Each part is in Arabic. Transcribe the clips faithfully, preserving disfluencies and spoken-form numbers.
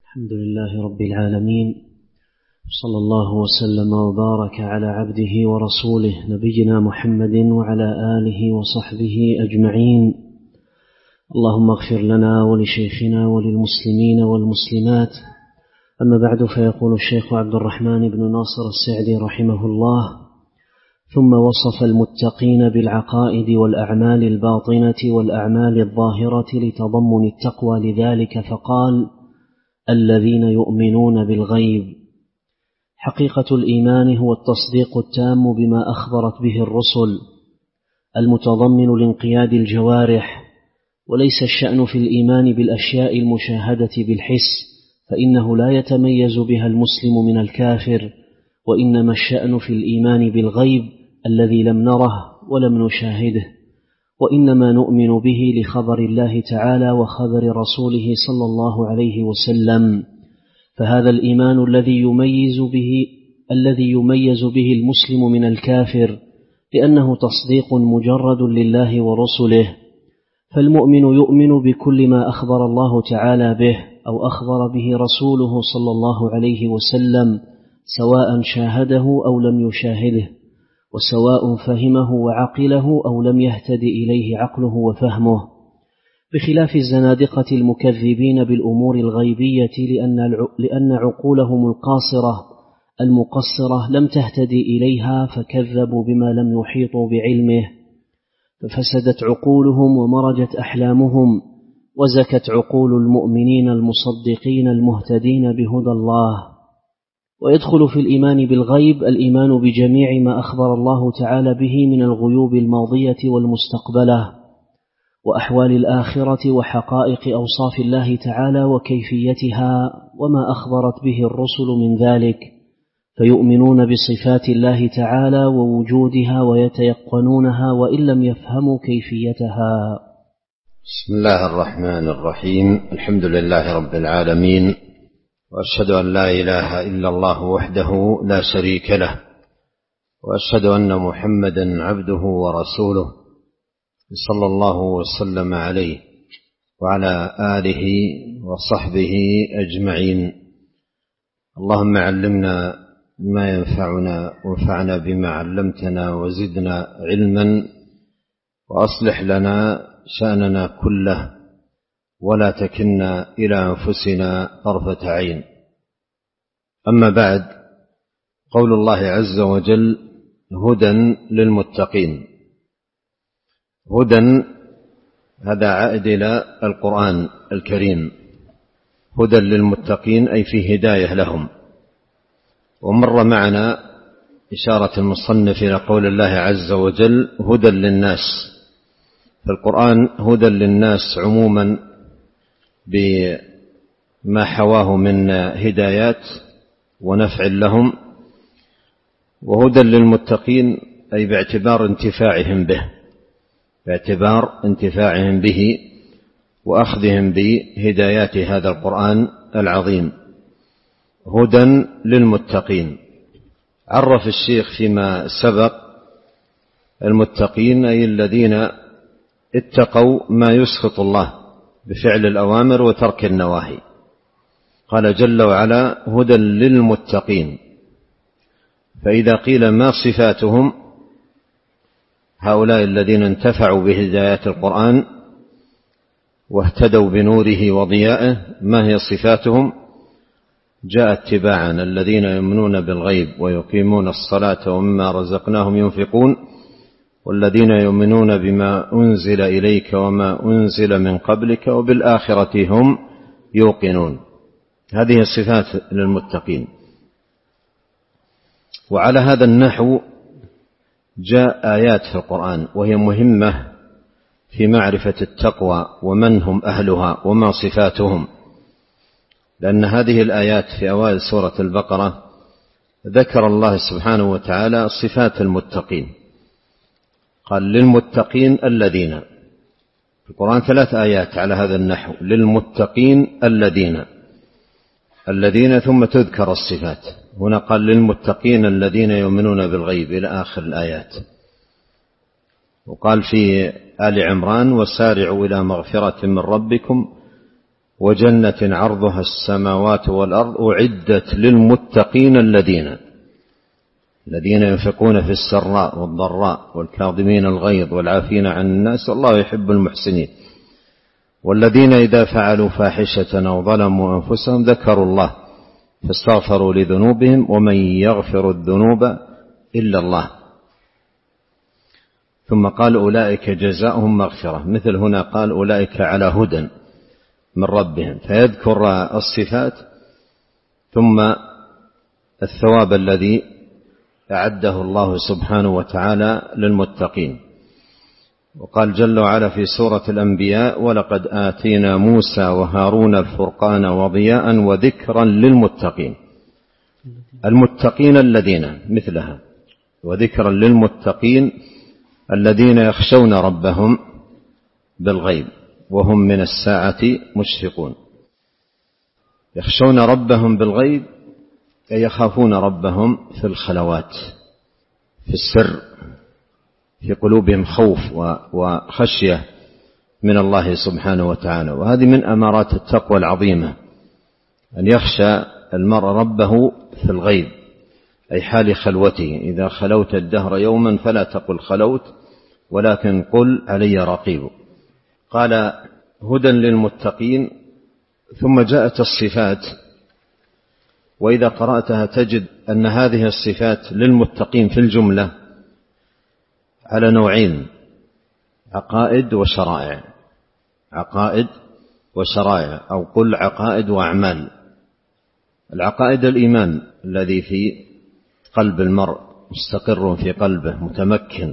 الحمد لله رب العالمين، صلى الله وسلم وبارك على عبده ورسوله نبينا محمد وعلى آله وصحبه أجمعين. اللهم اغفر لنا ولشيخنا وللمسلمين والمسلمات. أما بعد، فيقول الشيخ عبد الرحمن بن ناصر السعدي رحمه الله: ثم وصف المتقين بالعقائد والأعمال الباطنة والأعمال الظاهرة لتضمن التقوى لذلك، فقال: الذين يؤمنون بالغيب. حقيقة الإيمان هو التصديق التام بما أخبرت به الرسل، المتضمن لانقياد الجوارح، وليس الشأن في الإيمان بالأشياء المشاهدة بالحس، فإنه لا يتميز بها المسلم من الكافر، وإنما الشأن في الإيمان بالغيب الذي لم نره ولم نشاهده، وإنما نؤمن به لخبر الله تعالى وخبر رسوله صلى الله عليه وسلم. فهذا الإيمان الذي يميز به الذي يميز به المسلم من الكافر، لأنه تصديق مجرد لله ورسله. فالمؤمن يؤمن بكل ما أخبر الله تعالى به أو أخبر به رسوله صلى الله عليه وسلم، سواء شاهده أو لم يشاهده، وسواء فهمه وعقله أو لم يهتد إليه عقله وفهمه، بخلاف الزنادقة المكذبين بالأمور الغيبية، لأن عقولهم القاصرة المقصرة لم تهتدي إليها، فكذبوا بما لم يحيطوا بعلمه، ففسدت عقولهم ومرجت أحلامهم، وزكت عقول المؤمنين المصدقين المهتدين بهدى الله. ويدخل في الإيمان بالغيب الإيمان بجميع ما أخبر الله تعالى به من الغيوب الماضية والمستقبلة، وأحوال الآخرة، وحقائق أوصاف الله تعالى وكيفيتها، وما أخبرت به الرسل من ذلك، فيؤمنون بصفات الله تعالى ووجودها ويتيقنونها وإن لم يفهموا كيفيتها. بسم الله الرحمن الرحيم. الحمد لله رب العالمين، وأشهد أن لا إله إلا الله وحده لا شريك له، وأشهد أن محمدا عبده ورسوله صلى الله وسلم عليه وعلى آله وصحبه أجمعين. اللهم علمنا ما ينفعنا وانفعنا بما علمتنا وزدنا علما، وأصلح لنا شأننا كله، ولا تكلنا إلى أنفسنا طرفة عين. أما بعد، قول الله عز وجل: هدى للمتقين. هدى هذا عائد إلى القرآن الكريم، هدى للمتقين أي في هداية لهم. ومر معنا إشارة المصنف إلى قول الله عز وجل: هدى للناس. فالقرآن هدى للناس عموما بما حواه من هدايات ونفع لهم، وهدى للمتقين أي باعتبار انتفاعهم به باعتبار انتفاعهم به وأخذهم بهدايات هذا القرآن العظيم. هدى للمتقين. عرف الشيخ فيما سبق المتقين أي الذين اتقوا ما يسخط الله بفعل الأوامر وترك النواهي. قال جل وعلا: هدى للمتقين. فإذا قيل ما صفاتهم، هؤلاء الذين انتفعوا بهدايات القرآن واهتدوا بنوره وضيائه، ما هي صفاتهم؟ جاء اتباعا: الذين يؤمنون بالغيب ويقيمون الصلاة ومما رزقناهم ينفقون، والذين يؤمنون بما أنزل إليك وما أنزل من قبلك وبالآخرة هم يوقنون. هذه الصفات للمتقين. وعلى هذا النحو جاء آيات في القرآن، وهي مهمة في معرفة التقوى ومن هم أهلها وما صفاتهم، لأن هذه الآيات في أوائل سورة البقرة ذكر الله سبحانه وتعالى صفات المتقين. قال: للمتقين الذين. في القرآن ثلاث آيات على هذا النحو: للمتقين الذين الذين ثم تذكر الصفات. هنا قال: للمتقين الذين يؤمنون بالغيب إلى آخر الآيات. وقال في آل عمران: وسارعوا إلى مغفرة من ربكم وجنة عرضها السماوات والأرض أعدت للمتقين الذين الذين ينفقون في السراء والضراء والكاظمين الغيظ والعافين عن الناس والله يحب المحسنين والذين إذا فعلوا فاحشة أو ظلموا أنفسهم ذكروا الله فاستغفروا لذنوبهم ومن يغفر الذنوب إلا الله. ثم قال أولئك جزاؤهم مغفرة، مثل هنا قال أولئك على هدى من ربهم، فيذكر الصفات ثم الثواب الذي أعده الله سبحانه وتعالى للمتقين. وقال جل وعلا في سورة الأنبياء ولقد آتينا موسى وهارون الفرقان وضياء وذكرا للمتقين. المتقين الذين مثلها، وذكرا للمتقين الذين يخشون ربهم بالغيب وهم من الساعة مشفقون. يخشون ربهم بالغيب أي يخافون ربهم في الخلوات، في السر، في قلوبهم خوف وخشية من الله سبحانه وتعالى. وهذه من أمارات التقوى العظيمة، أن يخشى المرء ربه في الغيب أي حال خلوته. إذا خلوت الدهر يوما فلا تقل خلوت ولكن قل علي رقيب. قال هدى للمتقين، ثم جاءت الصفات، وإذا قرأتها تجد أن هذه الصفات للمتقين في الجملة على نوعين: عقائد وشرائع. عقائد وشرائع، أو قل عقائد وأعمال. العقائد الإيمان الذي في قلب المرء مستقر في قلبه متمكن،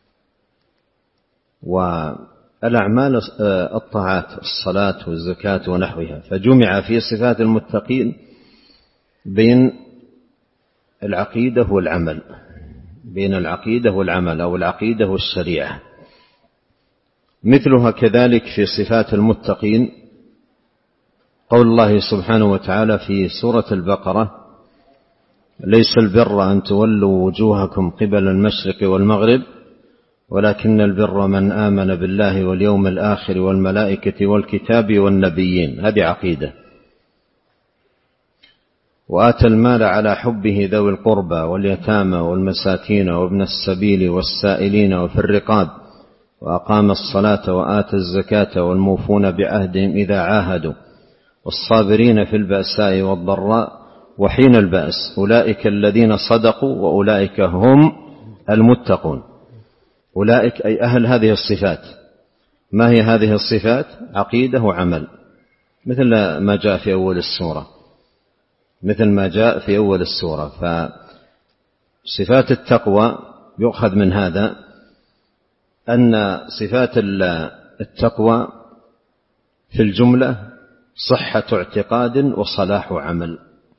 والأعمال الطاعات الصلاة والزكاة ونحوها. فجمع في صفات المتقين بين العقيدة والعمل، بين العقيدة والعمل أو العقيدة والشريعة. مثلها كذلك في صفات المتقين قول الله سبحانه وتعالى في سورة البقرة: ليس البر أن تولوا وجوهكم قبل المشرق والمغرب ولكن البر من آمن بالله واليوم الآخر والملائكة والكتاب والنبيين. هذه عقيدة. وآتى المال على حبه ذوي القربى واليتامى والمساكين وابن السبيل والسائلين وفي الرقاب وأقام الصلاة وآتى الزكاة والموفون بعهدهم إذا عاهدوا والصابرين في البأساء والضراء وحين البأس أولئك الذين صدقوا وأولئك هم المتقون. أولئك أي أهل هذه الصفات. ما هي هذه الصفات؟ عقيدة وعمل، مثل ما جاء في أول السورة مثل ما جاء في أول السورة. فصفات التقوى يؤخذ من هذا أن صفات التقوى في الجملة صحة اعتقاد وصلاح عمل.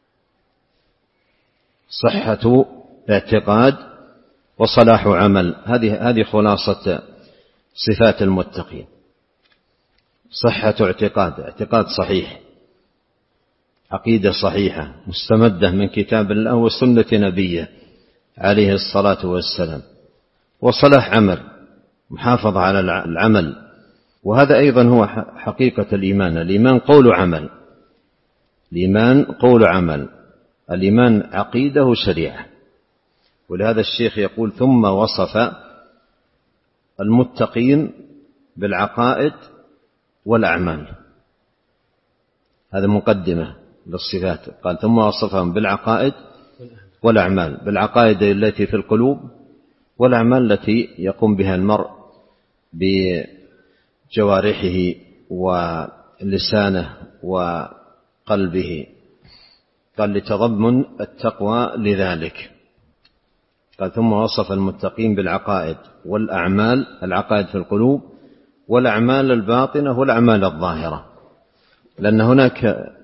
صحة اعتقاد وصلاح عمل، هذه هذه خلاصة صفات المتقين. صحة اعتقاد، اعتقاد صحيح، عقيدة صحيحة مستمدة من كتاب الله وسنة نبيه عليه الصلاة والسلام. وصلاح عمل، محافظة على العمل. وهذا أيضا هو حقيقة الإيمان. الإيمان قول عمل. الإيمان قول عمل. الإيمان عقيدة وشريعة. ولهذا الشيخ يقول: ثم وصف المتقين بالعقائد والأعمال. هذا مقدمة للصفات. قال: ثم وصفهم بالعقائد والأعمال. بالعقائد التي في القلوب، والأعمال التي يقوم بها المرء بجوارحه ولسانه وقلبه. قال: لتضمن التقوى لذلك. قال: ثم وصف المتقين بالعقائد والأعمال. العقائد في القلوب، والأعمال الباطنة والأعمال الظاهرة، لأن هناك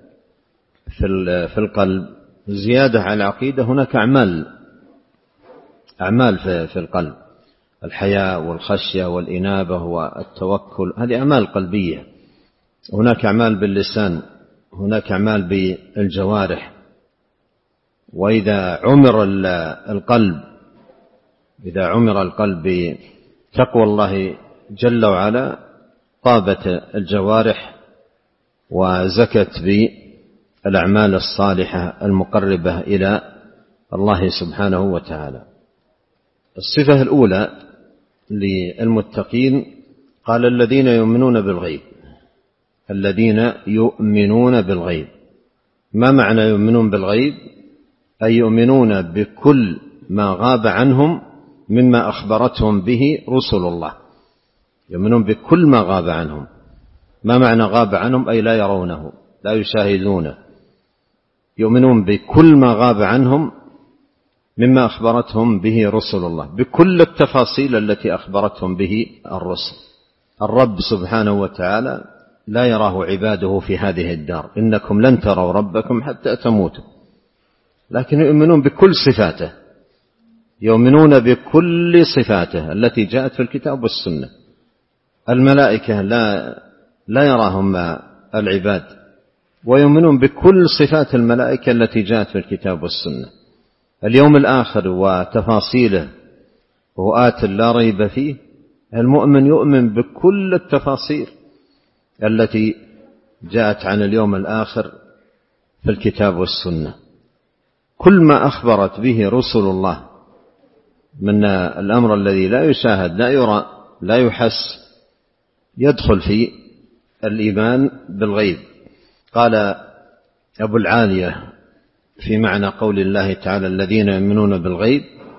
في القلب زيادة على العقيدة. هناك أعمال أعمال في القلب: الحياء والخشية والإنابة والتوكل، هذه أعمال قلبية. هناك أعمال باللسان، هناك أعمال بالجوارح. وإذا عمر القلب إذا عمر القلب بتقوى الله جل وعلا طابت الجوارح وزكت بالأعمال الصالحة المقربة إلى الله سبحانه وتعالى. الصفة الأولى للمتقين قال الذين يؤمنون بالغيب. الذين يؤمنون بالغيب، ما معنى يؤمنون بالغيب؟ أي يؤمنون بكل ما غاب عنهم مما أخبرتهم به رسل الله. يؤمنون بكل ما غاب عنهم. ما معنى غاب عنهم؟ أي لا يرونه، لا يشاهدونه. يؤمنون بكل ما غاب عنهم مما أخبرتهم به رسل الله، بكل التفاصيل التي أخبرتهم به الرسل. الرب سبحانه وتعالى لا يراه عباده في هذه الدار، إنكم لن تروا ربكم حتى تموتوا، لكن يؤمنون بكل صفاته، يؤمنون بكل صفاته التي جاءت في الكتاب والسنة. الملائكة لا لا يراهم العباد، ويؤمنون بكل صفات الملائكة التي جاءت في الكتاب والسنة. اليوم الآخر وتفاصيله وآت لا ريب فيه، المؤمن يؤمن بكل التفاصيل التي جاءت عن اليوم الآخر في الكتاب والسنة. كل ما أخبرت به رسل الله من الأمر الذي لا يشاهد لا يرى لا يحس يدخل في الإيمان بالغيب. قال أبو العالية في معنى قول الله تعالى الذين يؤمنون بالغيب،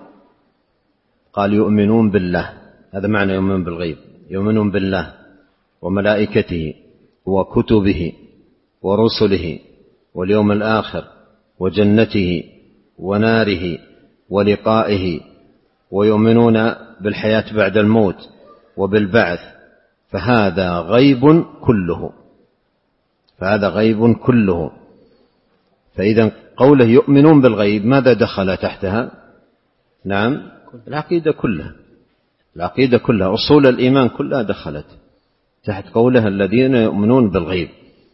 قال يؤمنون بالله. هذا معنى يؤمنون بالغيب، يؤمنون بالله وملائكته وكتبه ورسله واليوم الآخر وجنته وناره ولقائه، ويؤمنون بالحياة بعد الموت وبالبعث. فهذا غيب كله، فهذا غيب كله. فإذا قوله يؤمنون بالغيب ماذا دخل تحتها؟ نعم، العقيدة كلها، العقيدة كلها، أصول الإيمان كلها دخلت تحت قوله الذين يؤمنون بالغيب،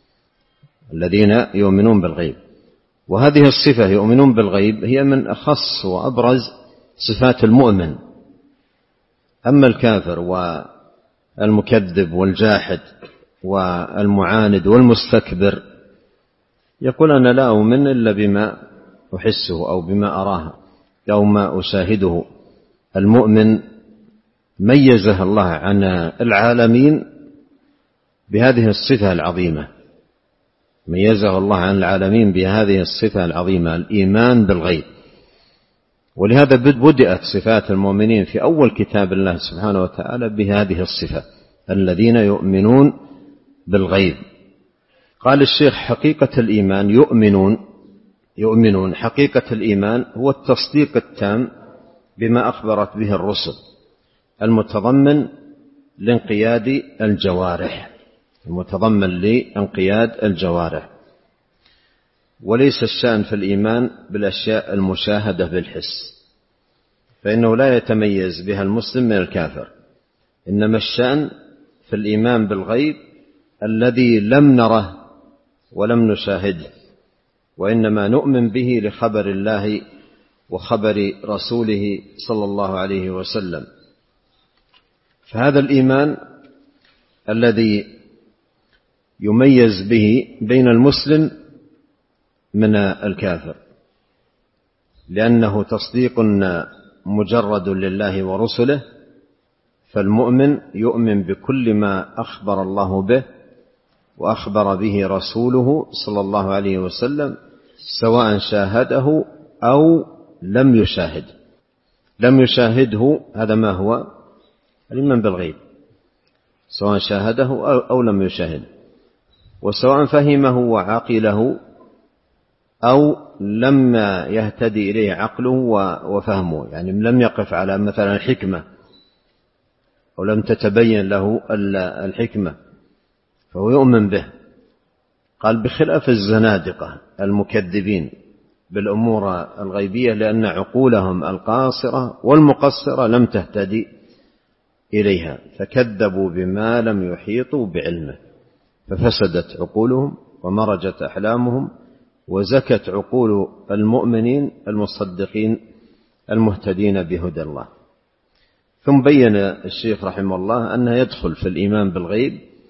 الذين يؤمنون بالغيب. وهذه الصفة يؤمنون بالغيب هي من أخص وأبرز صفات المؤمن. أما الكافر والمكذب والجاحد والمعاند والمستكبر يقول أنا لا أؤمن إلا بما أحسه أو بما أراه أو ما أشاهده. المؤمن ميزه الله عن العالمين بهذه الصفة العظيمة، ميزه الله عن العالمين بهذه الصفة العظيمة، الإيمان بالغيب. ولهذا بدأت صفات المؤمنين في أول كتاب الله سبحانه وتعالى بهذه الصفة، الذين يؤمنون بالغيب. قال الشيخ حقيقة الإيمان يؤمنون يؤمنون حقيقة الإيمان هو التصديق التام بما أخبرت به الرسل، المتضمن لانقياد الجوارح، المتضمن لانقياد الجوارح. وليس الشأن في الإيمان بالأشياء المشاهدة بالحس، فإنه لا يتميز بها المسلم من الكافر. إنما الشأن في الإيمان بالغيب الذي لم نره ولم نشاهده، وإنما نؤمن به لخبر الله وخبر رسوله صلى الله عليه وسلم. فهذا الإيمان الذي يميز به بين المسلم من الكافر، لأنه تصديق مجرد لله ورسله. فالمؤمن يؤمن بكل ما أخبر الله به وأخبر به رسوله صلى الله عليه وسلم، سواء شاهده أو لم يشاهد. لم يشاهده هذا ما هو الإيمان بالغيب، سواء شاهده أو لم يشاهد، وسواء فهمه وعقله أو لم يهتدي إليه عقله وفهمه، يعني لم يقف على مثلا الحكمة أو لم تتبين له الحكمة، فهو يؤمن به. قال بخلاف الزنادقة المكذبين بالأمور الغيبية، لأن عقولهم القاصرة والمقصرة لم تهتدي إليها، فكذبوا بما لم يحيطوا بعلمه، ففسدت عقولهم ومرجت أحلامهم، وزكت عقول المؤمنين المصدقين المهتدين بهدى الله. ثم بين الشيخ رحمه الله أنه يدخل في الإيمان بالغيب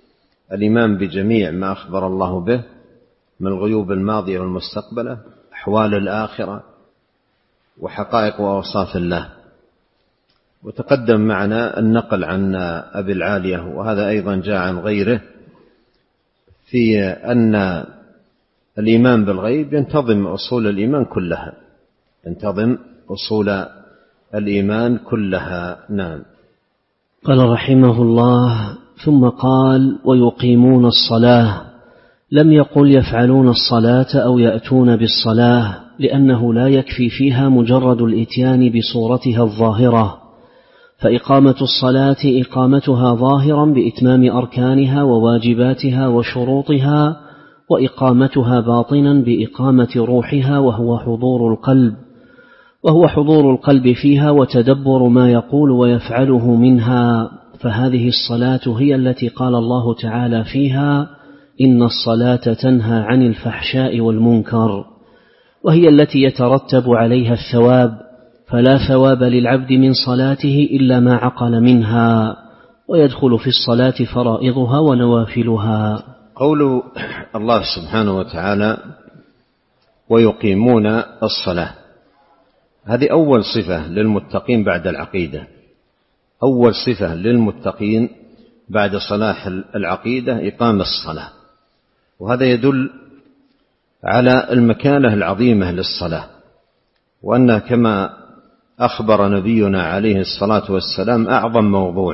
الإيمان بجميع ما أخبر الله به من الغيوب الماضية والمستقبلة، أحوال الآخرة، وحقائق وأوصاف الله. وتقدم معنا النقل عن أبي العالية، وهذا أيضا جاء عن غيره، في أن الإيمان بالغيب ينتظم أصول الإيمان كلها، ينتظم أصول الإيمان كلها. نعم. قال رحمه الله: ثم قال: ويقيمون الصلاة، لم يقل يفعلون الصلاة أو يأتون بالصلاة، لأنه لا يكفي فيها مجرد الإتيان بصورتها الظاهرة، فإقامة الصلاة إقامتها ظاهرا بإتمام أركانها وواجباتها وشروطها، وإقامتها باطنا بإقامة روحها وهو حضور القلب وهو حضور القلب فيها وتدبر ما يقول ويفعله منها. فهذه الصلاة هي التي قال الله تعالى فيها: إن الصلاة تنهى عن الفحشاء والمنكر، وهي التي يترتب عليها الثواب، فلا ثواب للعبد من صلاته إلا ما عقل منها، ويدخل في الصلاة فرائضها ونوافلها. قول الله سبحانه وتعالى: ويقيمون الصلاة، هذه أول صفة للمتقين بعد العقيدة، أول صفة للمتقين بعد صلاح العقيدة إقام الصلاة، وهذا يدل على المكانة العظيمة للصلاة، وأنها كما أخبر نبينا عليه الصلاة والسلام أعظم موضوع،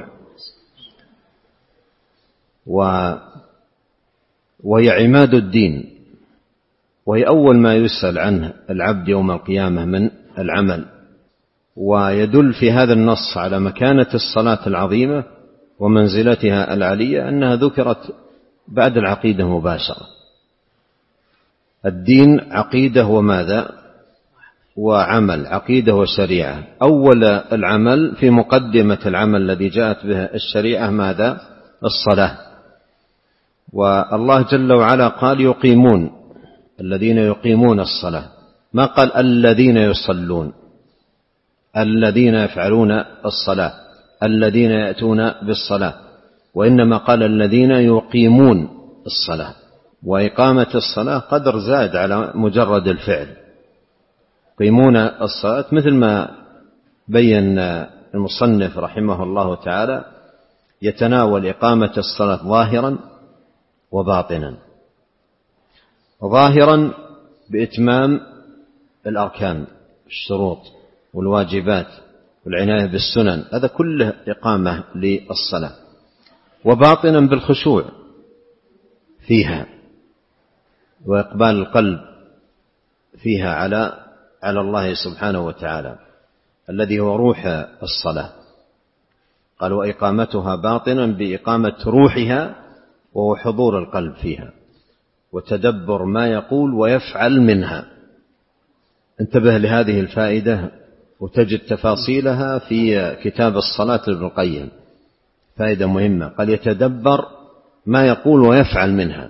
وهي عماد الدين، وهي أول ما يسأل عنه العبد يوم القيامة من العمل. ويدل في هذا النص على مكانة الصلاة العظيمة ومنزلتها العالية أنها ذكرت بعد العقيدة مباشرة. الدين عقيدة وماذا؟ وعمل، عقيدة وشريعة. أول العمل في مقدمة العمل الذي جاءت به الشريعة ماذا؟ الصلاة. والله جل وعلا قال: يقيمون، الذين يقيمون الصلاة، ما قال الذين يصلون، الذين يفعلون الصلاة، الذين يأتون بالصلاة، وإنما قال الذين يقيمون الصلاة. وإقامة الصلاة قدر زاد على مجرد الفعل. يقيمون الصلاة مثل ما بين المصنف رحمه الله تعالى، يتناول إقامة الصلاة ظاهرا وباطنا. ظاهرا بإتمام الأركان، الشروط والواجبات والعناية بالسنن، هذا كله إقامة للصلاة. وباطنا بالخشوع فيها وإقبال القلب فيها على على الله سبحانه وتعالى الذي هو روح الصلاة. قال: وإقامتها باطنا بإقامة روحها وهو حضور القلب فيها وتدبر ما يقول ويفعل منها. انتبه لهذه الفائدة وتجد تفاصيلها في كتاب الصلاة لابن القيم، فائدة مهمة. قال: يتدبر ما يقول ويفعل منها.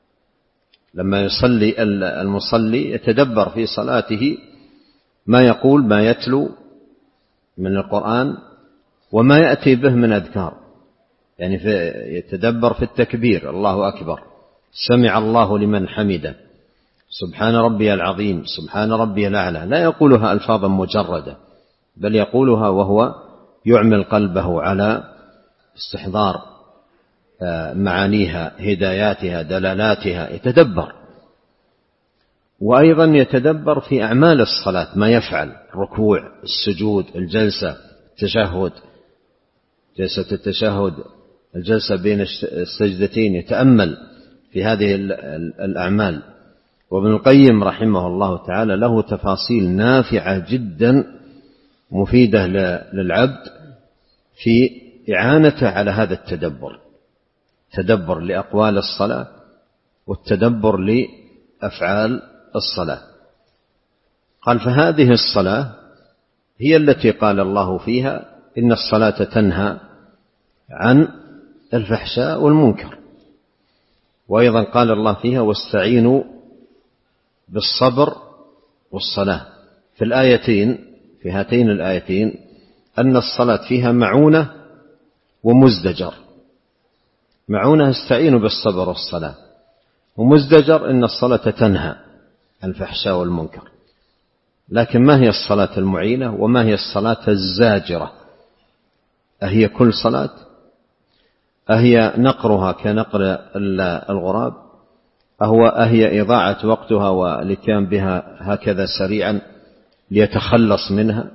لما يصلي المصلي يتدبر في صلاته ما يقول، ما يتلو من القرآن وما يأتي به من أذكار، يعني يتدبر في التكبير: الله أكبر، سمع الله لمن حمده، سبحان ربي العظيم، سبحان ربي الأعلى. لا يقولها ألفاظا مجردة، بل يقولها وهو يعمل قلبه على استحضار معانيها، هداياتها، دلالاتها، يتدبر. وأيضا يتدبر في أعمال الصلاة، ما يفعل، الركوع، السجود، الجلسة، التشهد، جلسة التشهد، الجلسة بين السجدتين، يتأمل في هذه الأعمال. وابن القيم رحمه الله تعالى له تفاصيل نافعة جدا مفيدة للعبد في إعانته على هذا التدبر، تدبر لأقوال الصلاة والتدبر لأفعال الصلاة. قال: فهذه الصلاة هي التي قال الله فيها: إن الصلاة تنهى عن الفحشاء والمنكر. وأيضا قال الله فيها: واستعينوا بالصبر والصلاة. في الآيتين، في هاتين الآيتين، أن الصلاة فيها معونة ومزدجر. معونة استعينوا بالصبر والصلاة. ومزدجر إن الصلاة تنهى عن الفحشاء والمنكر. لكن ما هي الصلاة المعينة وما هي الصلاة الزاجرة؟ أهي كل صلاة؟ أهي نقرها كنقر الغراب؟ أهو أهي إضاعة وقتها والاتيان بها هكذا سريعا ليتخلص منها؟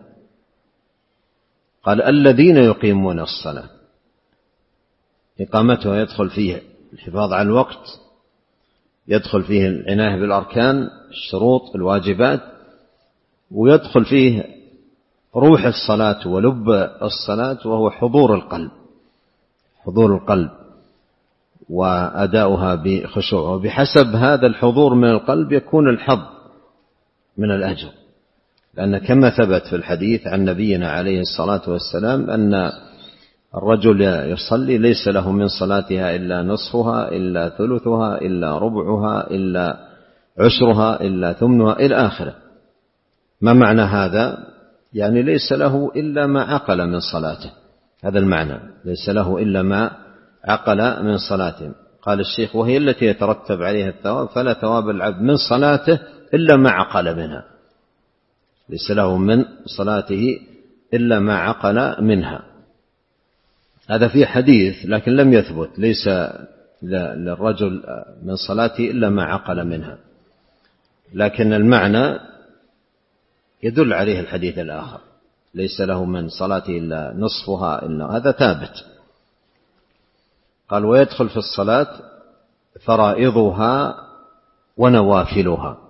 قال الذين يقيمون الصلاة، إقامتها يدخل فيه الحفاظ على الوقت، يدخل فيه العناية بالأركان الشروط الواجبات، ويدخل فيه روح الصلاة ولب الصلاة وهو حضور القلب، حضور القلب وأداؤها بخشوع. وبحسب هذا الحضور من القلب يكون الحظ من الأجر، لأن كما ثبت في الحديث عن نبينا عليه الصلاة والسلام أن الرجل يصلي ليس له من صلاتها إلا نصفها إلا ثلثها إلا ربعها إلا عشرها إلا ثمنها إلى آخره. ما معنى هذا؟ يعني ليس له إلا ما عقل من صلاته، هذا المعنى، ليس له إلا ما عقل من صلاته. قال الشيخ وهي التي يترتب عليها الثواب، فلا ثواب العبد من صلاته إلا ما عقل منها، ليس له من صلاته إلا ما عقل منها. هذا في حديث لكن لم يثبت، ليس للرجل من صلاته إلا ما عقل منها، لكن المعنى يدل عليه الحديث الآخر، ليس له من صلاته إلا نصفها إلا، هذا ثابت. قال ويدخل في الصلاة فرائضها ونوافلها.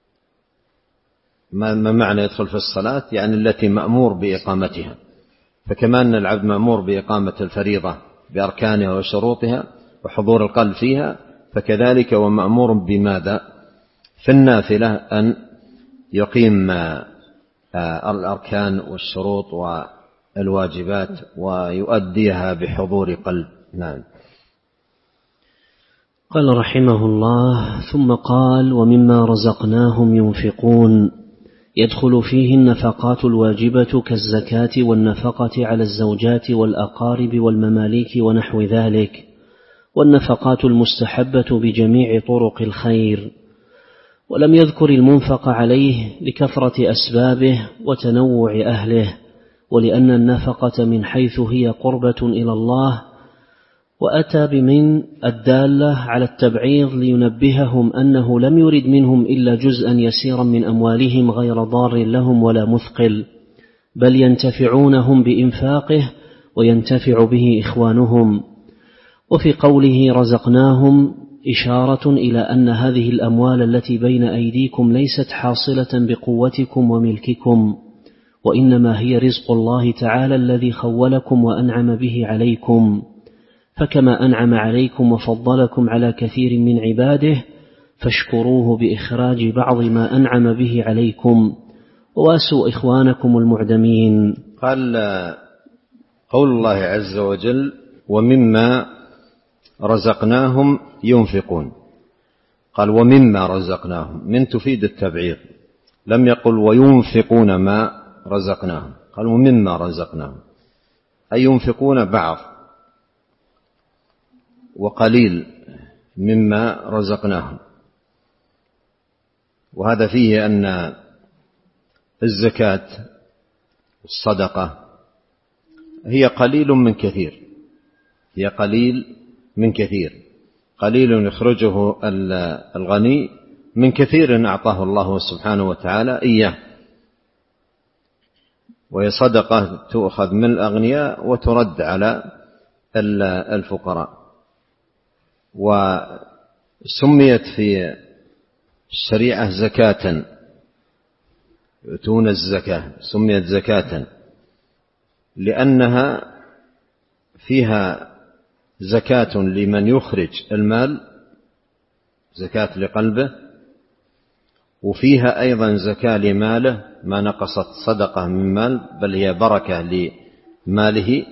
ما معنى يدخل في الصلاة؟ يعني التي مأمور بإقامتها، فكما أن العبد مأمور بإقامة الفريضة بأركانها وشروطها وحضور القلب فيها، فكذلك ومأمور بماذا؟ في النافلة أن يقيم الأركان والشروط والواجبات ويؤديها بحضور قلب. نعم. قال رحمه الله: ثم قال: ومما رزقناهم ينفقون، يدخل فيه النفقات الواجبة كالزكاة والنفقة على الزوجات والأقارب والمماليك ونحو ذلك، والنفقات المستحبة بجميع طرق الخير. ولم يذكر المنفق عليه لكثرة أسبابه وتنوع أهله، ولأن النفقة من حيث هي قربة إلى الله، وأتى بمن الدالة على التبعيض لينبههم أنه لم يرد منهم إلا جزءا يسيرا من أموالهم غير ضار لهم ولا مثقل، بل ينتفعونهم بإنفاقه وينتفع به إخوانهم. وفي قوله رزقناهم إشارة إلى أن هذه الأموال التي بين أيديكم ليست حاصلة بقوتكم وملككم، وإنما هي رزق الله تعالى الذي خولكم وأنعم به عليكم. فكما أنعم عليكم وفضلكم على كثير من عباده، فاشكروه بإخراج بعض ما أنعم به عليكم، وواسوا إخوانكم المعدمين. قال قول الله عز وجل: ومما رزقناهم ينفقون. قال ومما رزقناهم، من تفيد التبعيض، لم يقل وينفقون ما رزقناهم، قال ومما رزقناهم، أي ينفقون بعض وقليل مما رزقناهم. وهذا فيه أن الزكاة والصدقة هي قليل من كثير، هي قليل من كثير، قليل يخرجه الغني من كثير أعطاه الله سبحانه وتعالى إياه. وهي صدقة تؤخذ من الأغنياء وترد على الفقراء. وسميت في الشريعة زكاة، يؤتون الزكاة، سميت زكاة لأنها فيها زكاة لمن يخرج المال، زكاة لقلبه، وفيها أيضا زكاة لماله، ما نقصت صدقة من مال بل هي بركة لماله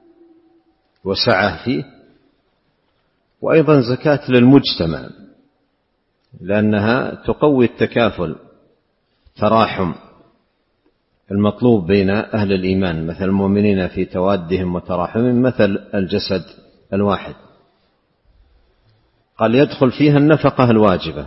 وسعة فيه. وأيضا زكاة للمجتمع لأنها تقوي التكافل، تراحم المطلوب بين أهل الإيمان، مثل المؤمنين في توادهم وتراحمهم مثل الجسد الواحد. قال يدخل فيها النفقة الواجبة،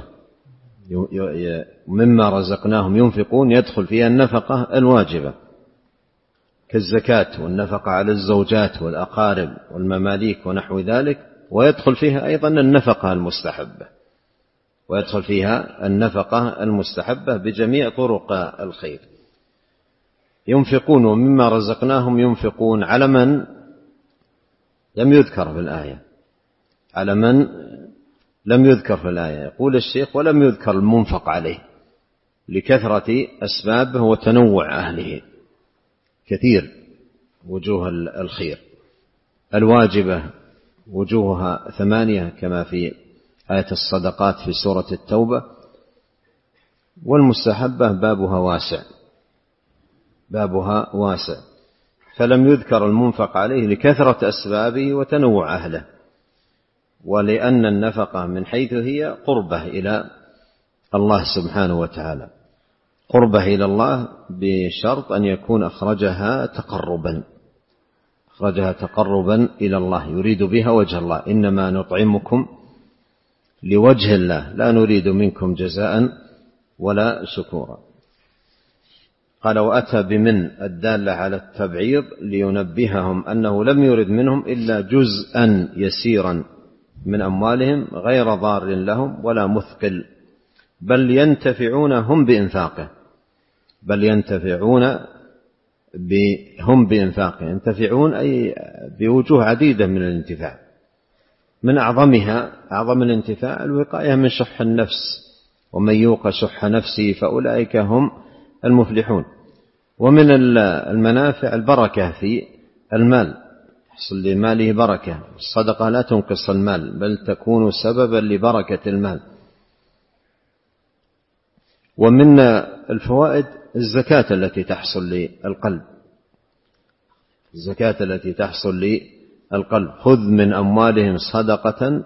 مما رزقناهم ينفقون يدخل فيها النفقة الواجبة كالزكاة والنفقة على الزوجات والأقارب والمماليك ونحو ذلك، ويدخل فيها أيضا النفقة المستحبة ويدخل فيها النفقة المستحبة بجميع طرق الخير. ينفقون ومما رزقناهم ينفقون على من لم يذكر في الآية، على من لم يذكر في الآية. يقول الشيخ ولم يذكر المنفق عليه لكثرة أسبابه وتنوع أهله، كثير وجوه الخير. الواجبة وجوهها ثمانية كما في آية الصدقات في سورة التوبة، والمستحبة بابها واسع بابها واسع فلم يذكر المنفق عليه لكثرة أسبابه وتنوع أهله، ولأن النفقة من حيث هي قربة إلى الله سبحانه وتعالى، قربة إلى الله بشرط أن يكون أخرجها تقربا أخرجها تقربا إلى الله يريد بها وجه الله، إنما نطعمكم لوجه الله لا نريد منكم جزاء ولا شكورا. قال وأتى بمن الدالة على التبعيض لينبههم أنه لم يرد منهم إلا جزءا يسيرا من أموالهم غير ضار لهم ولا مثقل، بل ينتفعون هم بإنفاقه بل ينتفعون هم بإنفاقه ينتفعون أي بوجوه عديدة من الانتفاع، من أعظمها أعظم الانتفاع الوقاية من شح النفس، ومن يوق شح نفسه فأولئك هم المفلحون. ومن المنافع البركة في المال، يحصل لماله بركة، الصدقة لا تنقص المال بل تكون سببا لبركة المال. ومن الفوائد الزكاة التي تحصل للقلب الزكاة التي تحصل للقلب خذ من أموالهم صدقة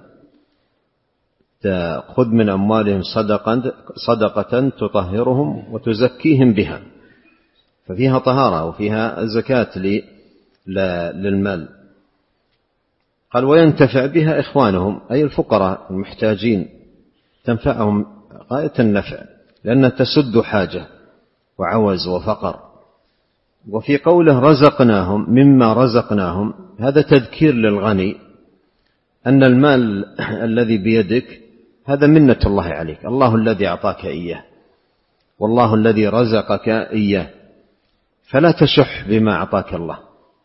خذ من أموالهم صدقة, صدقة تطهرهم وتزكيهم بها، ففيها طهارة وفيها زكاة للمال. قال وينتفع بها إخوانهم أي الفقراء المحتاجين، تنفعهم غاية النفع لأنها تسد حاجة وعوز وفقر. وفي قوله رزقناهم مما رزقناهم هذا تذكير للغني أن المال الذي بيدك هذا منة الله عليك، الله الذي أعطاك إياه والله الذي رزقك إياه، فلا تشح بما أعطاك الله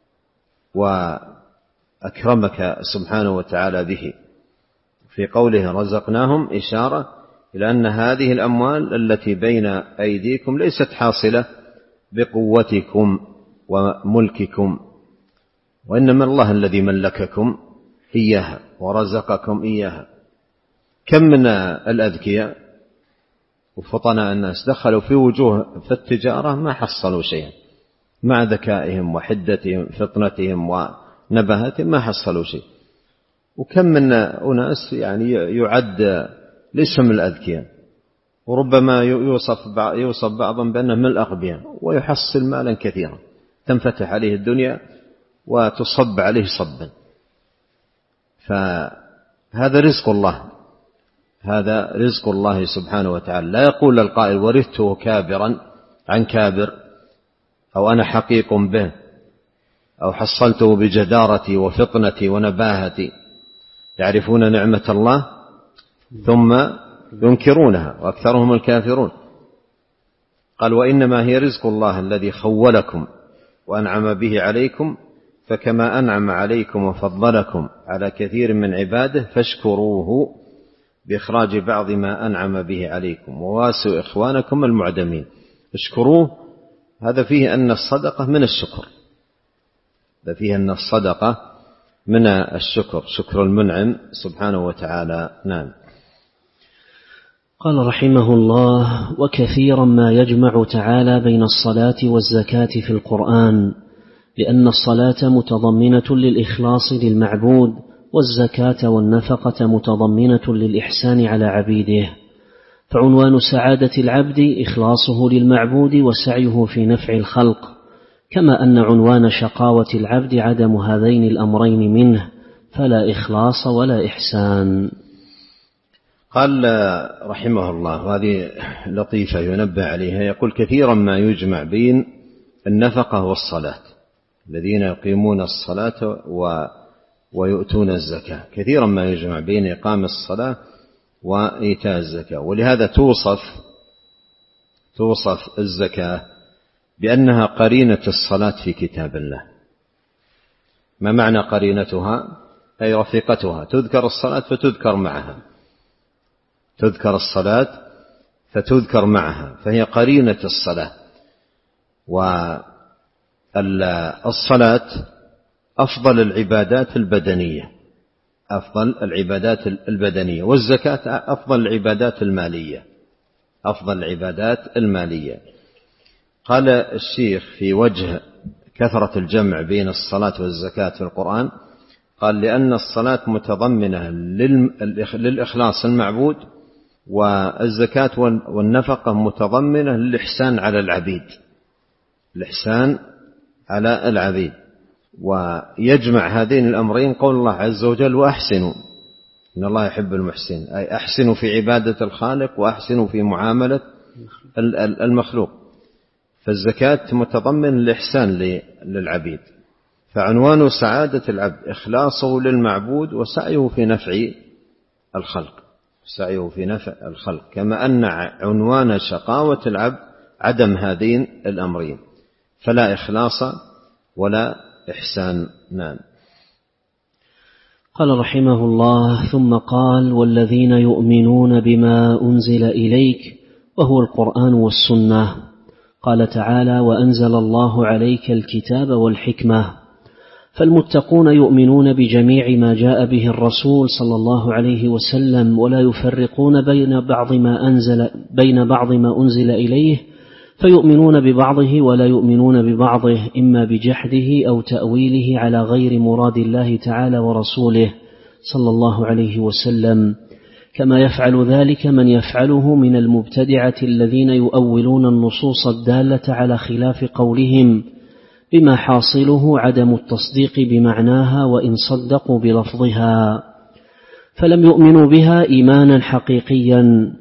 وأكرمك سبحانه وتعالى به. في قوله رزقناهم إشارة إلى أن هذه الأموال التي بين أيديكم ليست حاصلة بقوتكم وملككم، وإنما الله الذي ملككم إياها ورزقكم إياها. كم من الأذكياء وفطناء الناس دخلوا في وجوه في التجارة ما حصلوا شيئا، مع ذكائهم وحدتهم فطنتهم ونبهتهم ما حصلوا شيء. وكم من أناس يعني يعد ليس من الأذكياء وربما يوصف يوصف بعضهم بأنه من الأغبياء ويحصل مالا كثيرا تنفتح عليه الدنيا وتصب عليه صبا. فهذا رزق الله هذا رزق الله سبحانه وتعالى. لا يقول القائل ورثته كابرا عن كابر أو أنا حقيق به أو حصلته بجدارتي وفطنتي ونباهتي، يعرفون نعمة الله ثم ينكرونها وأكثرهم الكافرون. قال وإنما هي رزق الله الذي خولكم وأنعم به عليكم، فكما أنعم عليكم وفضلكم على كثير من عباده فاشكروه بإخراج بعض ما أنعم به عليكم وواسوا إخوانكم المعدمين. اشكروه هذا فيه أن الصدقة من الشكر هذا فيه أن الصدقة من الشكر شكر المنعم سبحانه وتعالى. نعم. قال رحمه الله وكثيرا ما يجمع تعالى بين الصلاة والزكاة في القرآن، لأن الصلاة متضمنة للإخلاص للمعبود، والزكاة والنفقة متضمنة للإحسان على عبيده. فعنوان سعادة العبد إخلاصه للمعبود وسعيه في نفع الخلق، كما أن عنوان شقاوة العبد عدم هذين الأمرين منه، فلا إخلاص ولا إحسان. قال رحمه الله، وهذه لطيفة ينبه عليها، يقول: كثيرا ما يجمع بين النفقة والصلاة، الذين يقيمون الصلاة و ويؤتون الزكاة، كثيرا ما يجمع بين إقام الصلاة وإيتاء الزكاة. ولهذا توصف توصف الزكاة بأنها قرينة الصلاة في كتاب الله. ما معنى قرينتها؟ أي رفيقتها، تذكر الصلاة فتذكر معها، تذكر الصلاة فتذكر معها، فهي قرينة الصلاة. والصلاة أفضل العبادات البدنية، أفضل العبادات البدنية، والزكاة أفضل العبادات المالية، أفضل العبادات المالية. قال الشيخ في وجه كثرة الجمع بين الصلاة والزكاة في القرآن، قال: لأن الصلاة متضمنة للإخلاص المعبود، والزكاة والنفقة متضمنة للإحسان على العبيد، الإحسان على العبيد. ويجمع هذين الأمرين قول الله عز وجل: وأحسنوا إن الله يحب المحسنين، أي أحسنوا في عبادة الخالق وأحسنوا في معاملة المخلوق. فالزكاة متضمن الإحسان للعبيد، فعنوان سعادة العبد إخلاصه للمعبود وسعيه في نفع الخلق، سعيه في نفع الخلق، كما أن عنوان شقاوة العبد عدم هذين الأمرين، فلا إخلاص ولا إحسان. نعم. قال رحمه الله: ثم قال: والذين يؤمنون بما أنزل إليك وهو القرآن والسنة. قال تعالى: وأنزل الله عليك الكتاب والحكمة. فالمتقون يؤمنون بجميع ما جاء به الرسول صلى الله عليه وسلم، ولا يفرقون بين بعض ما أنزل بين بعض ما أنزل إليه، فيؤمنون ببعضه ولا يؤمنون ببعضه، إما بجحده أو تأويله على غير مراد الله تعالى ورسوله صلى الله عليه وسلم، كما يفعل ذلك من يفعله من المبتدعة الذين يؤولون النصوص الدالة على خلاف قولهم، بما حاصله عدم التصديق بمعناها وإن صدقوا بلفظها، فلم يؤمنوا بها إيمانا حقيقيا.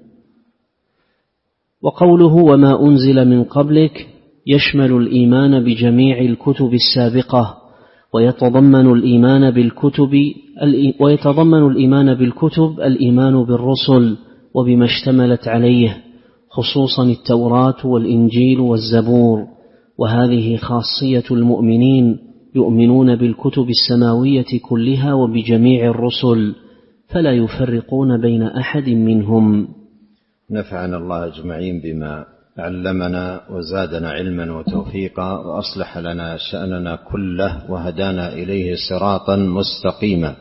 وقوله: وما أنزل من قبلك يشمل الإيمان بجميع الكتب السابقة، ويتضمن الإيمان بالكتب ويتضمن الإيمان بالكتب الإيمان بالرسل وبما اشتملت عليه، خصوصا التوراة والإنجيل والزبور، وهذه خاصية المؤمنين، يؤمنون بالكتب السماوية كلها وبجميع الرسل، فلا يفرقون بين أحد منهم. نفعنا الله أجمعين بما علمنا وزادنا علما وتوفيقا، وأصلح لنا شأننا كله، وهدانا إليه صراطا مستقيما.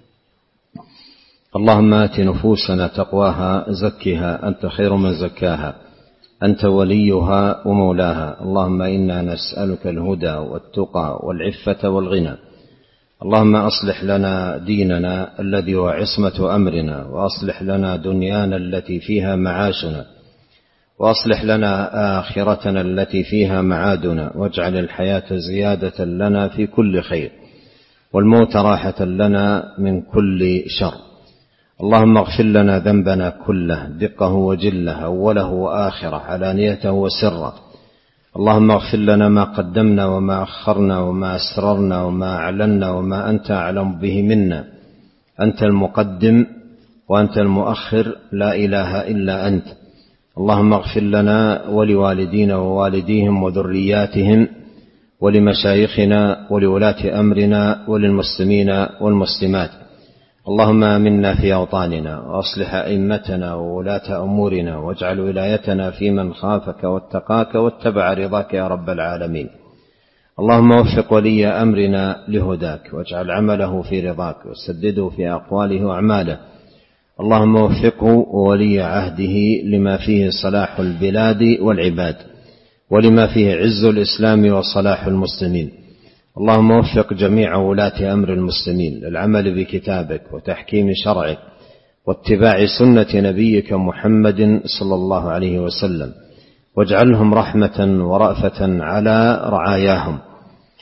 اللهم آت نفوسنا تقواها، زكها أنت خير من زكاها، أنت وليها ومولاها. اللهم إنا نسألك الهدى والتقى والعفة والغنى. اللهم أصلح لنا ديننا الذي هو عصمة أمرنا، وأصلح لنا دنيانا التي فيها معاشنا، وأصلح لنا آخرتنا التي فيها معادنا، واجعل الحياة زيادة لنا في كل خير، والموت راحة لنا من كل شر. اللهم اغفر لنا ذنبنا كله، دقه وجله، أوله وآخره، علانيته وسره. اللهم اغفر لنا ما قدمنا وما أخرنا وما أسررنا وما أعلنا وما أنت أعلم به منا. أنت المقدم وأنت المؤخر، لا إله إلا أنت. اللهم اغفر لنا ولوالدينا ووالديهم وذرياتهم، ولمشايخنا ولولاة أمرنا وللمسلمين والمسلمات. اللهم آمنا في أوطاننا، وأصلح أئمتنا وولاة أمورنا، واجعل ولايتنا في من خافك واتقاك واتبع رضاك يا رب العالمين. اللهم وفق ولي أمرنا لهداك، واجعل عمله في رضاك، وسدده في أقواله وأعماله. اللهم وفقه وولي عهده لما فيه صلاح البلاد والعباد، ولما فيه عز الإسلام وصلاح المسلمين. اللهم وفق جميع ولاة أمر المسلمين للعمل بكتابك وتحكيم شرعك واتباع سنة نبيك محمد صلى الله عليه وسلم، واجعلهم رحمة ورأفة على رعاياهم.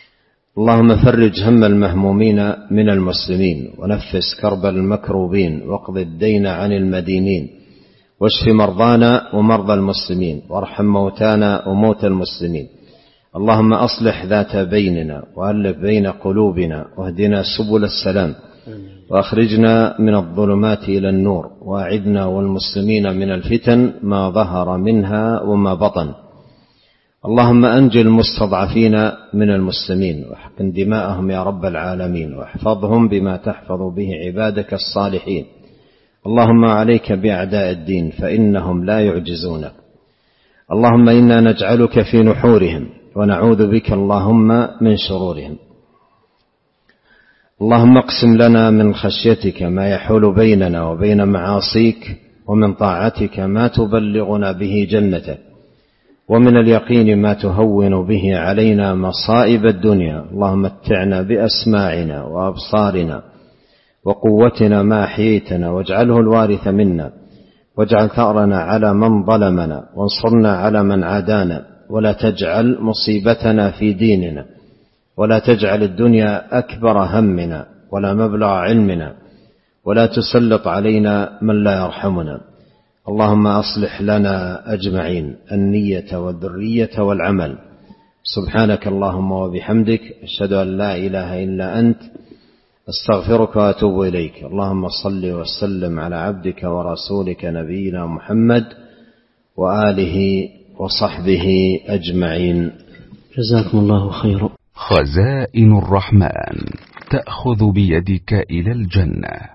اللهم فرج هم المهمومين من المسلمين، ونفس كرب المكروبين، واقض الدين عن المدينين، واشف مرضانا ومرضى المسلمين، وارحم موتانا وموتى المسلمين. اللهم أصلح ذات بيننا، وألف بين قلوبنا، واهدنا سبل السلام، وأخرجنا من الظلمات إلى النور، وأعذنا والمسلمين من الفتن ما ظهر منها وما بطن. اللهم أنج المستضعفين من المسلمين، واحقن دماءهم يا رب العالمين، واحفظهم بما تحفظ به عبادك الصالحين. اللهم عليك بأعداء الدين فإنهم لا يعجزونك. اللهم إنا نجعلك في نحورهم، ونعوذ بك اللهم من شرورهم. اللهم اقسم لنا من خشيتك ما يحول بيننا وبين معاصيك، ومن طاعتك ما تبلغنا به جنتك، ومن اليقين ما تهون به علينا مصائب الدنيا. اللهم متعنا بأسماعنا وأبصارنا وقوتنا ما أحييتنا، واجعله الوارث منا، واجعل ثأرنا على من ظلمنا، وانصرنا على من عادانا، ولا تجعل مصيبتنا في ديننا، ولا تجعل الدنيا أكبر همنا ولا مبلغ علمنا، ولا تسلط علينا من لا يرحمنا. اللهم أصلح لنا أجمعين النية والذرية والعمل. سبحانك اللهم وبحمدك، أشهد أن لا إله إلا أنت، أستغفرك وأتوب إليك. اللهم صل وسلم على عبدك ورسولك نبينا محمد وآله وصحبه أجمعين. جزاكم الله خيرا. خزائن الرحمن تأخذ بيدك إلى الجنة.